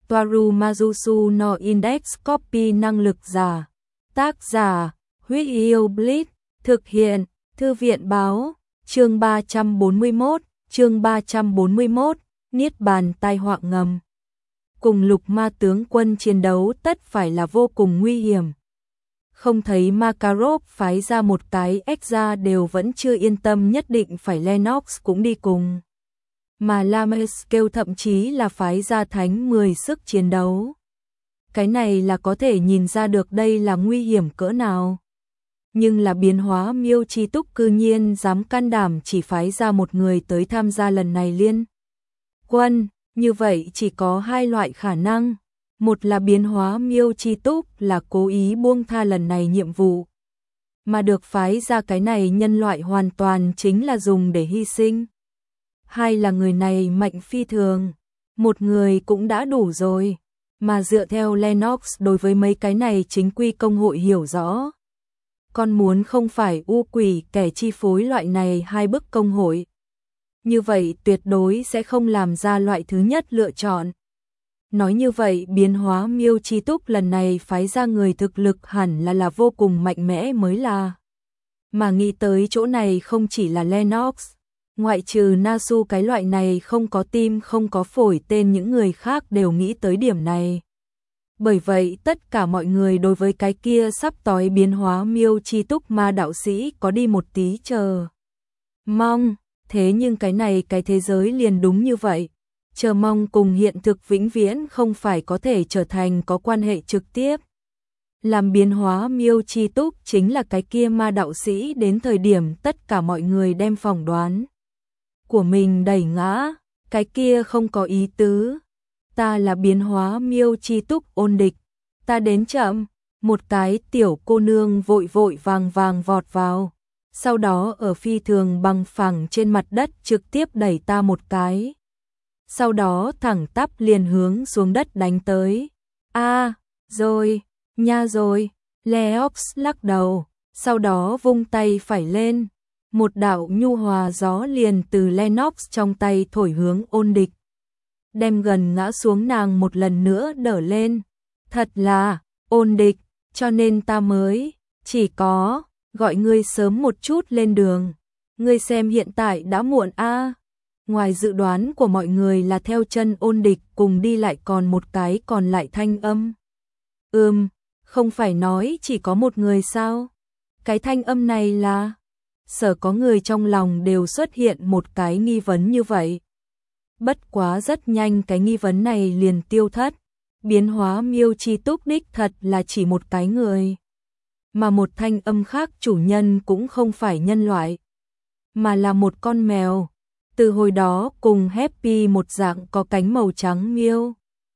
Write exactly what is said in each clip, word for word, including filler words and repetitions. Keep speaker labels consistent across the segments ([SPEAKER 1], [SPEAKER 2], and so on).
[SPEAKER 1] Toaru Majusu no Index Copy năng lực giả. Tác giả, Huyết Yêu Blitz, thực hiện, Thư viện báo, chương ba trăm bốn mươi mốt, chương ba trăm bốn mươi mốt, Niết bàn tai họa ngầm. Cùng lục ma tướng quân chiến đấu tất phải là vô cùng nguy hiểm. Không thấy Makarov phái ra một cái ếch ra đều vẫn chưa yên tâm, nhất định phải Lennox cũng đi cùng. Mà Lameskell thậm chí là phái ra thánh mười sức chiến đấu. Cái này là có thể nhìn ra được đây là nguy hiểm cỡ nào. Nhưng là biến hóa Miêu Chi Túc cư nhiên dám can đảm chỉ phái ra một người tới tham gia lần này liên quân, như vậy chỉ có hai loại khả năng. Một là biến hóa Miêu Chi Túc là cố ý buông tha lần này nhiệm vụ, mà được phái ra cái này nhân loại hoàn toàn chính là dùng để hy sinh. Hai là người này mạnh phi thường, một người cũng đã đủ rồi, mà dựa theo Lennox đối với mấy cái này chính quy công hội hiểu rõ. Con muốn không phải u quỷ kẻ chi phối loại này hai bức công hội. Như vậy tuyệt đối sẽ không làm ra loại thứ nhất lựa chọn. Nói như vậy biến hóa Miêu Chi Túc lần này phái ra người thực lực hẳn là là vô cùng mạnh mẽ mới là. Mà nghĩ tới chỗ này không chỉ là Lennox, ngoại trừ Nasu cái loại này không có tim không có phổi tên, những người khác đều nghĩ tới điểm này. Bởi vậy tất cả mọi người đối với cái kia sắp tối biến hóa Miêu Chi Túc ma đạo sĩ có đi một tí chờ mong. Thế nhưng cái này cái thế giới liền đúng như vậy. Chờ mong cùng hiện thực vĩnh viễn không phải có thể trở thành có quan hệ trực tiếp. Làm biến hóa Miêu Chi Túc chính là cái kia ma đạo sĩ, đến thời điểm tất cả mọi người đem phỏng đoán của mình đẩy ngã, cái kia không có ý tứ. Ta là biến hóa Miêu Chi Túc ôn địch, ta đến chậm, một cái tiểu cô nương vội vội vàng vàng vọt vào, sau đó ở phi thường bằng phẳng trên mặt đất trực tiếp đẩy ta một cái. Sau đó thẳng tắp liền hướng xuống đất đánh tới. A, à, rồi, nha rồi, Leox lắc đầu, sau đó vung tay phải lên. Một đạo nhu hòa gió liền từ Lennox trong tay thổi hướng ôn địch. Đem gần ngã xuống nàng một lần nữa đỡ lên. Thật là, ôn địch, cho nên ta mới, chỉ có, gọi ngươi sớm một chút lên đường. Ngươi xem hiện tại đã muộn a. À. Ngoài dự đoán của mọi người là theo chân ôn địch cùng đi lại còn một cái còn lại thanh âm. Ừm, không phải nói chỉ có một người sao? Cái thanh âm này là... Sở có người trong lòng đều xuất hiện một cái nghi vấn như vậy. Bất quá rất nhanh cái nghi vấn này liền tiêu thất. Biến hóa Miêu Chi Túc đích thật là chỉ một cái người. Mà một thanh âm khác chủ nhân cũng không phải nhân loại, mà là một con mèo. Từ hồi đó cùng Happy một dạng có cánh màu trắng miêu.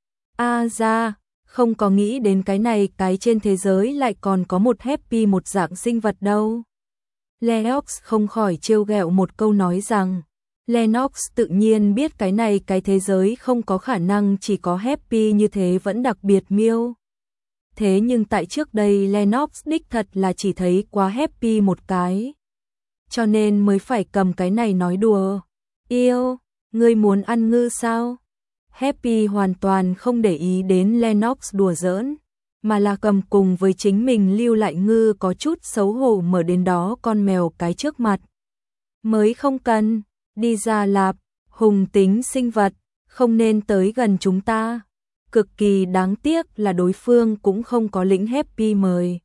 [SPEAKER 1] A ra, không có nghĩ đến cái này cái trên thế giới lại còn có một Happy một dạng sinh vật đâu. Lennox không khỏi trêu ghẹo một câu nói rằng, Lennox tự nhiên biết cái này cái thế giới không có khả năng chỉ có Happy như thế vẫn đặc biệt miêu. Thế nhưng tại trước đây Lennox đích thật là chỉ thấy quá Happy một cái. Cho nên mới phải cầm cái này nói đùa. Yêu, ngươi muốn ăn ngư sao? Happy hoàn toàn không để ý đến Lennox đùa giỡn, mà là cầm cùng với chính mình lưu lại ngư có chút xấu hổ mở đến đó con mèo cái trước mặt. Mới không cần, đi ra lạp, hùng tính sinh vật, không nên tới gần chúng ta. Cực kỳ đáng tiếc là đối phương cũng không có lĩnh Happy mời.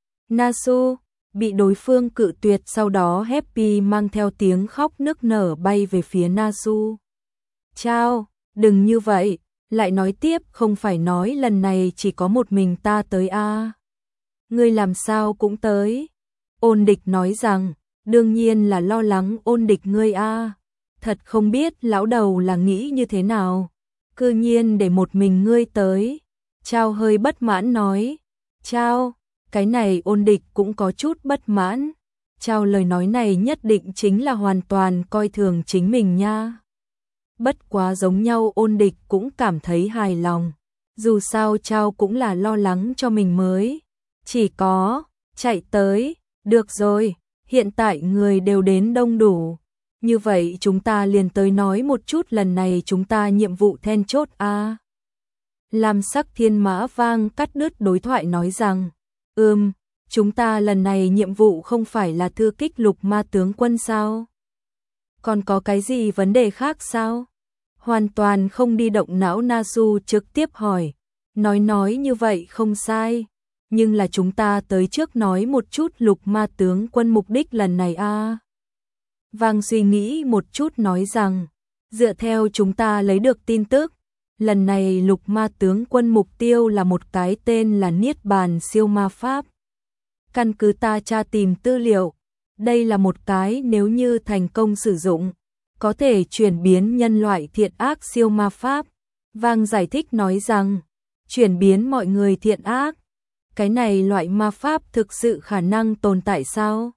[SPEAKER 1] Nasu bị đối phương cự tuyệt, sau đó Happy mang theo tiếng khóc nức nở bay về phía Nasu. Chao, đừng như vậy, lại nói tiếp, không phải nói lần này chỉ có một mình ta tới a. À. Ngươi làm sao cũng tới. Ôn địch nói rằng, đương nhiên là lo lắng ôn địch ngươi a. À. Thật không biết lão đầu là nghĩ như thế nào. Cư nhiên để một mình ngươi tới. Chao hơi bất mãn nói. Chao, cái này ôn địch cũng có chút bất mãn. Chao lời nói này nhất định chính là hoàn toàn coi thường chính mình nha. Bất quá giống nhau ôn địch cũng cảm thấy hài lòng. Dù sao Chao cũng là lo lắng cho mình mới. Chỉ có, chạy tới, được rồi, hiện tại người đều đến đông đủ. Như vậy chúng ta liền tới nói một chút lần này chúng ta nhiệm vụ then chốt a. Lam Sắc Thiên Mã vang cắt đứt đối thoại nói rằng, ừm, chúng ta lần này nhiệm vụ không phải là thư kích Lục Ma tướng quân sao? Còn có cái gì vấn đề khác sao? Hoàn toàn không đi động não Nasu trực tiếp hỏi, nói nói như vậy không sai, nhưng là chúng ta tới trước nói một chút Lục Ma tướng quân mục đích lần này a. À. Vang suy nghĩ một chút nói rằng, dựa theo chúng ta lấy được tin tức, lần này Lục Ma tướng quân mục tiêu là một cái tên là Niết Bàn siêu ma pháp. Căn cứ ta tra tìm tư liệu, đây là một cái nếu như thành công sử dụng, có thể chuyển biến nhân loại thiện ác siêu ma pháp. Vang giải thích nói rằng, chuyển biến mọi người thiện ác, cái này loại ma pháp thực sự khả năng tồn tại sao?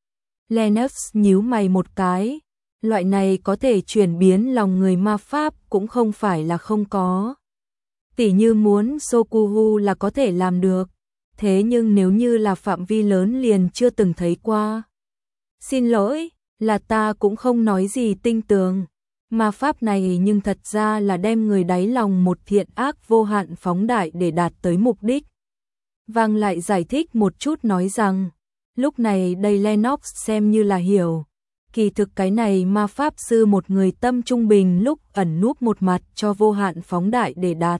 [SPEAKER 1] Lennox nhíu mày một cái, loại này có thể chuyển biến lòng người ma pháp cũng không phải là không có. Tỉ như muốn Sokuhu là có thể làm được, thế nhưng nếu như là phạm vi lớn liền chưa từng thấy qua. Xin lỗi, là ta cũng không nói gì tinh tường. Ma pháp này nhưng thật ra là đem người đáy lòng một thiện ác vô hạn phóng đại để đạt tới mục đích. Vang lại giải thích một chút nói rằng, lúc này đây Lennox xem như là hiểu. Kỳ thực cái này ma pháp sư một người tâm trung bình lúc ẩn núp một mặt cho vô hạn phóng đại để đạt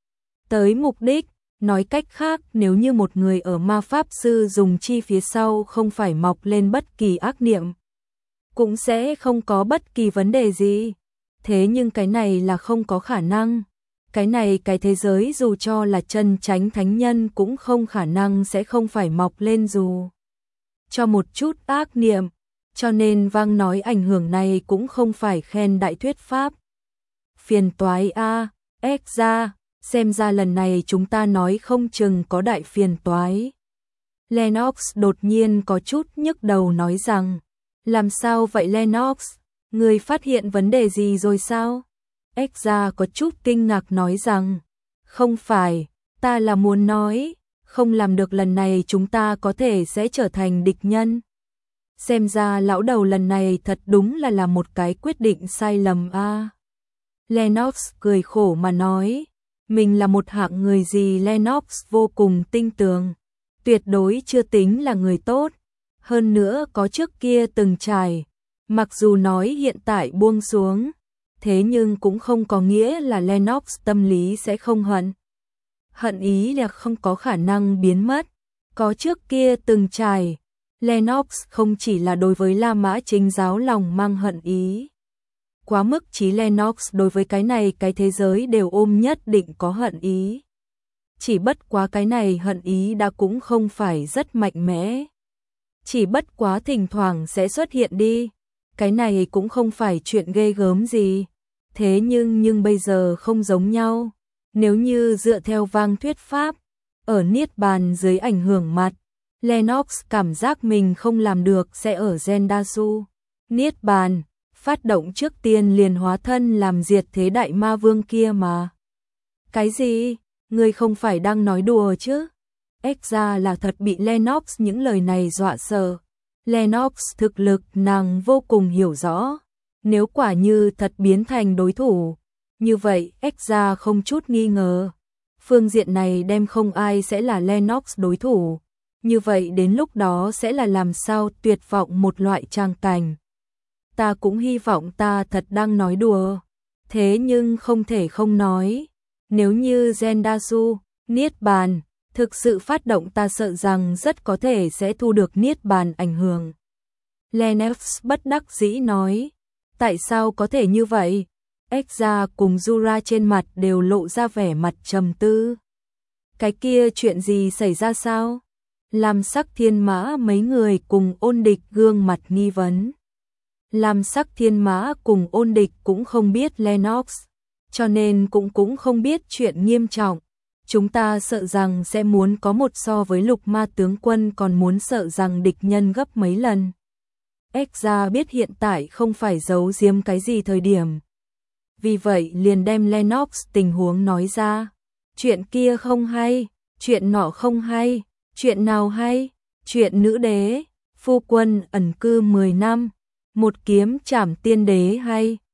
[SPEAKER 1] tới mục đích. Nói cách khác, nếu như một người ở ma pháp sư dùng chi phía sau không phải mọc lên bất kỳ ác niệm, cũng sẽ không có bất kỳ vấn đề gì. Thế nhưng cái này là không có khả năng. Cái này cái thế giới dù cho là chân chánh thánh nhân cũng không khả năng sẽ không phải mọc lên dù cho một chút ác niệm. Cho nên Vang nói ảnh hưởng này cũng không phải khen đại thuyết pháp. Phiền toái a, ếch ra, xem ra lần này chúng ta nói không chừng có đại phiền toái. Lennox đột nhiên có chút nhức đầu nói rằng, làm sao vậy Lennox, người phát hiện vấn đề gì rồi sao? Ếch ra có chút kinh ngạc nói rằng, không phải, ta là muốn nói, không làm được lần này chúng ta có thể sẽ trở thành địch nhân. Xem ra lão đầu lần này thật đúng là là một cái quyết định sai lầm a. À. Lennox cười khổ mà nói, mình là một hạng người gì Lennox vô cùng tinh tường, tuyệt đối chưa tính là người tốt, hơn nữa có trước kia từng trải, mặc dù nói hiện tại buông xuống, thế nhưng cũng không có nghĩa là Lennox tâm lý sẽ không hận. Hận ý là không có khả năng biến mất, có trước kia từng trải. Lennox không chỉ là đối với La Mã Chính giáo lòng mang hận ý. Quá mức chí Lennox đối với cái này cái thế giới đều ôm nhất định có hận ý. Chỉ bất quá cái này hận ý đã cũng không phải rất mạnh mẽ. Chỉ bất quá thỉnh thoảng sẽ xuất hiện đi. Cái này cũng không phải chuyện ghê gớm gì. Thế nhưng nhưng bây giờ không giống nhau. Nếu như dựa theo Vang thuyết pháp, ở Niết Bàn dưới ảnh hưởng mặt, Lennox cảm giác mình không làm được sẽ ở Zendasu. Niết Bàn, phát động trước tiên liền hóa thân làm diệt thế đại ma vương kia mà. Cái gì? Ngươi không phải đang nói đùa chứ? Ếch ra là thật bị Lennox những lời này dọa sợ. Lennox thực lực nàng vô cùng hiểu rõ. Nếu quả như thật biến thành đối thủ, như vậy ếch ra không chút nghi ngờ. Phương diện này đem không ai sẽ là Lennox đối thủ. Như vậy đến lúc đó sẽ là làm sao tuyệt vọng một loại trang cảnh. Ta cũng hy vọng ta thật đang nói đùa. Thế nhưng không thể không nói. Nếu như Zendasu, Niết Bàn, thực sự phát động ta sợ rằng rất có thể sẽ thu được Niết Bàn ảnh hưởng. Lennox bất đắc dĩ nói. Tại sao có thể như vậy? Ekza cùng Jura trên mặt đều lộ ra vẻ mặt trầm tư. Cái kia chuyện gì xảy ra sao? Lam Sắc Thiên Mã mấy người cùng Ôn Địch gương mặt nghi vấn. Lam Sắc Thiên Mã cùng Ôn Địch cũng không biết Lennox, cho nên cũng cũng không biết chuyện nghiêm trọng. Chúng ta sợ rằng sẽ muốn có một so với Lục Ma tướng quân còn muốn sợ rằng địch nhân gấp mấy lần. Ekza biết hiện tại không phải giấu giếm cái gì thời điểm. Vì vậy liền đem Lennox tình huống nói ra. Chuyện kia không hay, chuyện nọ không hay, chuyện nào hay, chuyện nữ đế, phu quân ẩn cư mười năm, một kiếm trảm tiên đế hay,